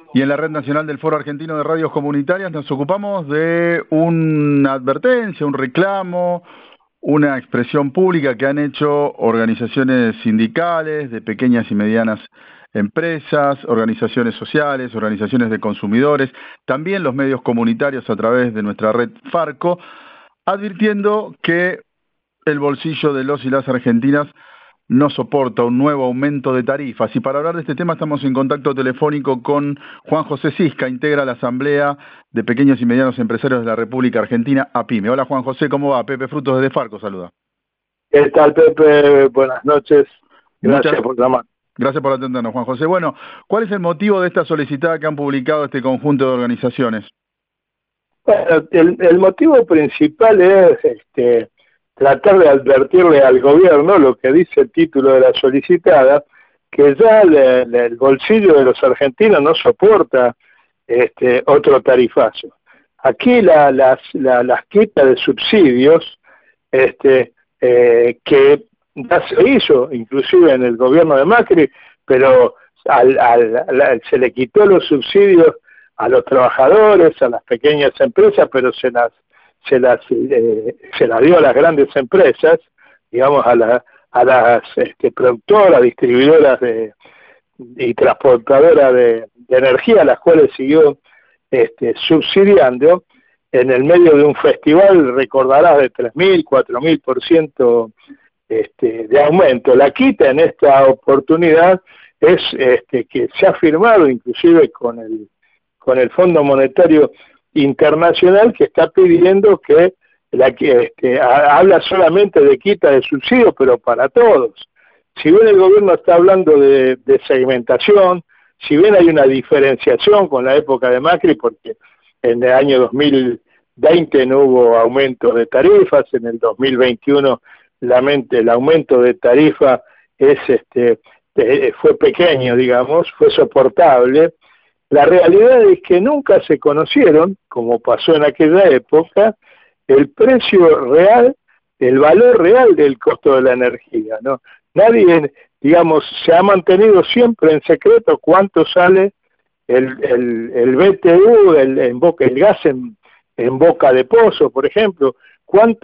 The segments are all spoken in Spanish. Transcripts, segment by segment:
Y en la Red Nacional del Foro Argentino de Radios Comunitarias nos ocupamos de una advertencia, un reclamo, una expresión pública que han hecho organizaciones sindicales, de pequeñas y medianas empresas, organizaciones sociales, organizaciones de consumidores, también los medios comunitarios a través de nuestra red Farco, advirtiendo que el bolsillo de los y las argentinas no soporta un nuevo aumento de tarifas. Y para hablar de este tema estamos en contacto telefónico con Juan José Sisca, integra la Asamblea de Pequeños y Medianos Empresarios de la República Argentina, APIME. Hola Juan José, ¿cómo va? Pepe Frutos desde Farco, saluda. ¿Qué tal, Pepe? Buenas noches. Gracias por llamar. Gracias por atendernos, Juan José. Bueno, ¿cuál es el motivo de esta solicitada que han publicado este conjunto de organizaciones? Bueno, el motivo principal es tratar de advertirle al gobierno lo que dice el título de la solicitada, que ya el bolsillo de los argentinos no soporta otro tarifazo. Aquí las quitas de subsidios que ya se hizo, inclusive en el gobierno de Macri, pero se le quitó los subsidios a los trabajadores, a las pequeñas empresas, pero se las dio a las grandes empresas, digamos a las productoras, distribuidoras y transportadoras de energía, a las cuales siguió subsidiando en el medio de un festival, recordarás, de 3.000, 4.000% de aumento. La quita en esta oportunidad es que se ha firmado inclusive con el Fondo Monetario Internacional, que está pidiendo que habla solamente de quita de subsidios, pero para todos. Si bien el gobierno está hablando de segmentación, si bien hay una diferenciación con la época de Macri, porque en el año 2020 no hubo aumento de tarifas, en el 2021 el aumento de tarifa fue pequeño, digamos, fue soportable. La realidad es que nunca se conocieron, como pasó en aquella época, el precio real, el valor real del costo de la energía, ¿no? Nadie, digamos, se ha mantenido siempre en secreto cuánto sale el BTU, el gas en boca de pozo, por ejemplo, cuál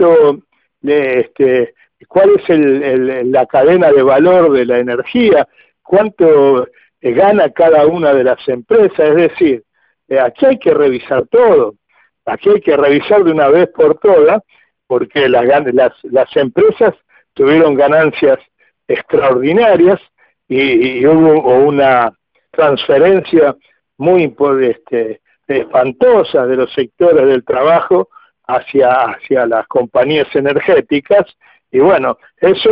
es la cadena de valor de la energía, cuánto gana cada una de las empresas. Es decir, aquí hay que revisar todo, aquí hay que revisar de una vez por todas, porque las empresas tuvieron ganancias extraordinarias y hubo una transferencia muy espantosa de los sectores del trabajo hacia las compañías energéticas, y bueno, eso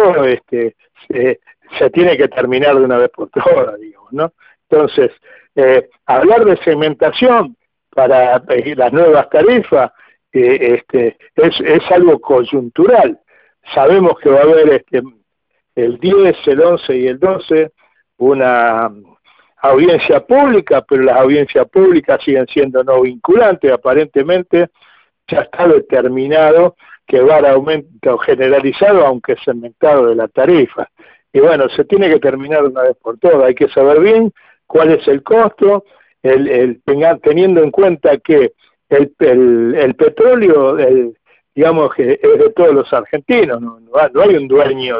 se tiene que terminar de una vez por todas, digamos, ¿no? Entonces, hablar de segmentación para las nuevas tarifas es algo coyuntural. Sabemos que va a haber el 10, el 11 y el 12 una audiencia pública, pero las audiencias públicas siguen siendo no vinculantes. Aparentemente ya está determinado que va a haber aumento generalizado, aunque segmentado, de la tarifa. Y bueno, se tiene que terminar de una vez por todas. Hay que saber bien cuál es el costo, teniendo en cuenta que el petróleo, digamos que es de todos los argentinos, no hay un dueño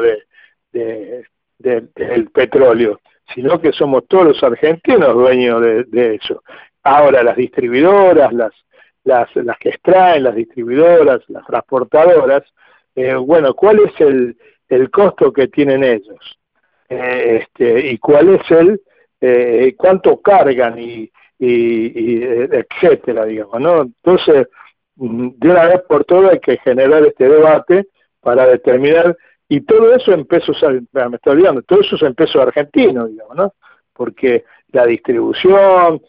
del petróleo, sino que somos todos los argentinos dueños de eso. Ahora las distribuidoras, las que extraen, las distribuidoras, las transportadoras, bueno, ¿cuál es el costo que tienen ellos? Y cuál es cuánto cargan y etcétera, digamos, ¿no? Entonces, de una vez por todas hay que generar este debate para determinar, y todo eso en pesos, me estoy olvidando, todo eso es en pesos argentinos, digamos, ¿no? Porque la distribución,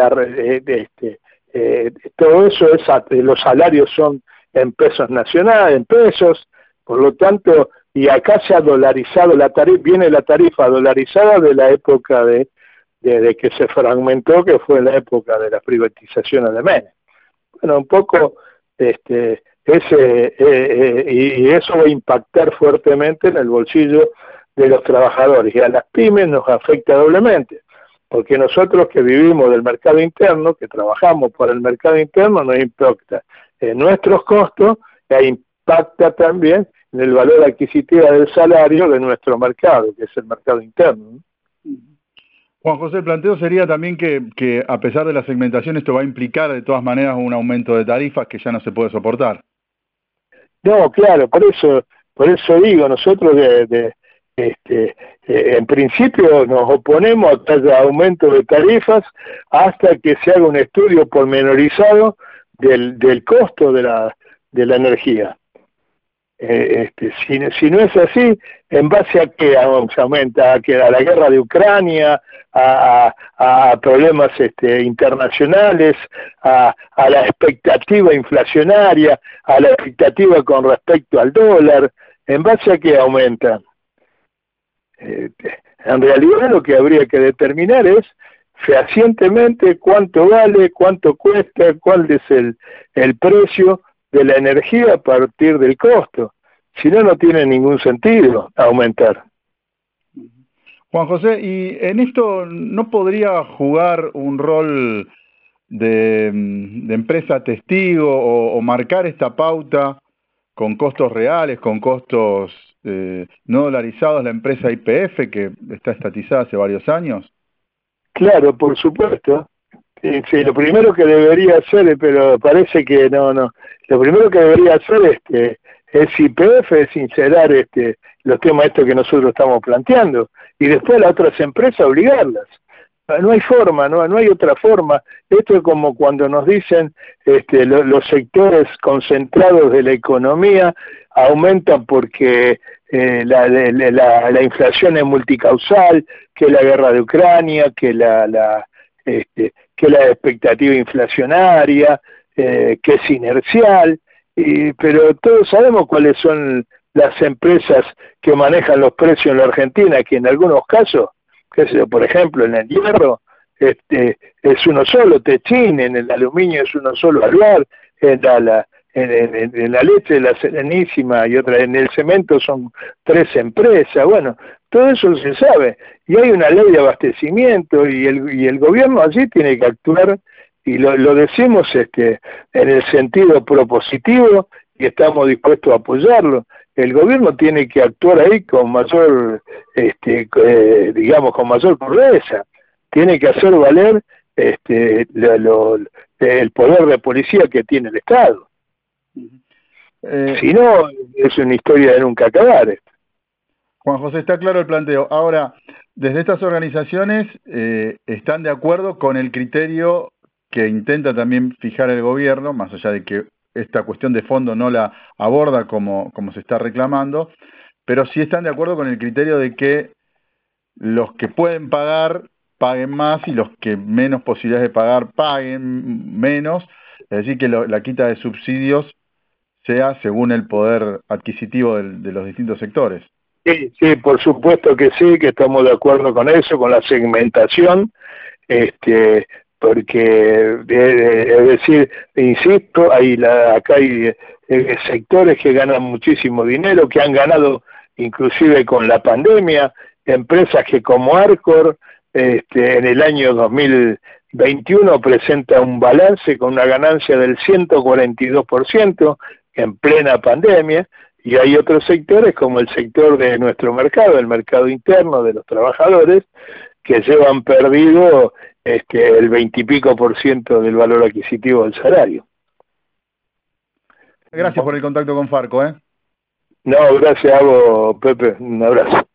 todo eso los salarios son en pesos nacionales, en pesos, por lo tanto, y acá se ha dolarizado la tarifa, viene la tarifa dolarizada de la época de que se fragmentó, que fue en la época de las privatizaciones de Menem. Bueno, un poco y eso va a impactar fuertemente en el bolsillo de los trabajadores, y a las pymes nos afecta doblemente, porque nosotros que vivimos del mercado interno, que trabajamos por el mercado interno, nos impacta en nuestros costos e impacta también en el valor adquisitivo del salario de nuestro mercado, que es el mercado interno, ¿no? Juan José, el planteo sería también que a pesar de la segmentación esto va a implicar de todas maneras un aumento de tarifas que ya no se puede soportar. No, claro, por eso digo, nosotros en principio nos oponemos a que haya aumento de tarifas hasta que se haga un estudio pormenorizado del costo de la energía. Si no es así, ¿en base a qué se aumenta? ¿A la guerra de Ucrania? ¿A problemas internacionales? ¿A la expectativa inflacionaria? ¿A la expectativa con respecto al dólar? ¿En base a qué aumenta? En realidad lo que habría que determinar es fehacientemente cuánto vale, cuánto cuesta, cuál es el precio de la energía a partir del costo. Si no, no tiene ningún sentido aumentar. Juan José, ¿y en esto no podría jugar un rol de empresa testigo o marcar esta pauta con costos reales, con costos no dolarizados, la empresa YPF, que está estatizada hace varios años? Claro, por supuesto. Sí, lo primero que debería hacer, pero parece que no, lo primero que debería hacer es YPF, es sincerar los temas estos que nosotros estamos planteando, y después las otras empresas obligarlas. No hay forma, no hay otra forma. Esto es como cuando nos dicen los sectores concentrados de la economía aumentan porque la inflación es multicausal, que la guerra de Ucrania, que la expectativa inflacionaria, que es inercial, pero todos sabemos cuáles son las empresas que manejan los precios en la Argentina, que en algunos casos, qué sé yo, por ejemplo, en el hierro es uno solo, Techín, en el aluminio es uno solo, Alvar, en la leche la Serenísima y otra, en el cemento son 3 empresas, bueno, todo eso se sabe, y hay una ley de abastecimiento y el gobierno allí tiene que actuar, y lo decimos en el sentido propositivo y estamos dispuestos a apoyarlo. El gobierno tiene que actuar ahí con mayor, digamos, con mayor crudeza, tiene que hacer valer el poder de policía que tiene el Estado. Si no, es una historia de nunca acabar. Juan José, está claro el planteo. Ahora, desde estas organizaciones están de acuerdo con el criterio que intenta también fijar el gobierno, más allá de que esta cuestión de fondo no la aborda como se está reclamando, pero sí están de acuerdo con el criterio de que los que pueden pagar paguen más y los que menos posibilidades de pagar paguen menos, es decir, que la quita de subsidios sea según el poder adquisitivo de los distintos sectores. Sí, por supuesto que sí, que estamos de acuerdo con eso, con la segmentación, porque, es decir, insisto, acá hay sectores que ganan muchísimo dinero, que han ganado inclusive con la pandemia, empresas que como Arcor, en el año 2021 presenta un balance con una ganancia del 142% en plena pandemia, y hay otros sectores como el sector de nuestro mercado, el mercado interno de los trabajadores, que llevan perdido el 20 y pico % del valor adquisitivo del salario. Gracias por el contacto con Farco, No, gracias a vos, Pepe, un abrazo.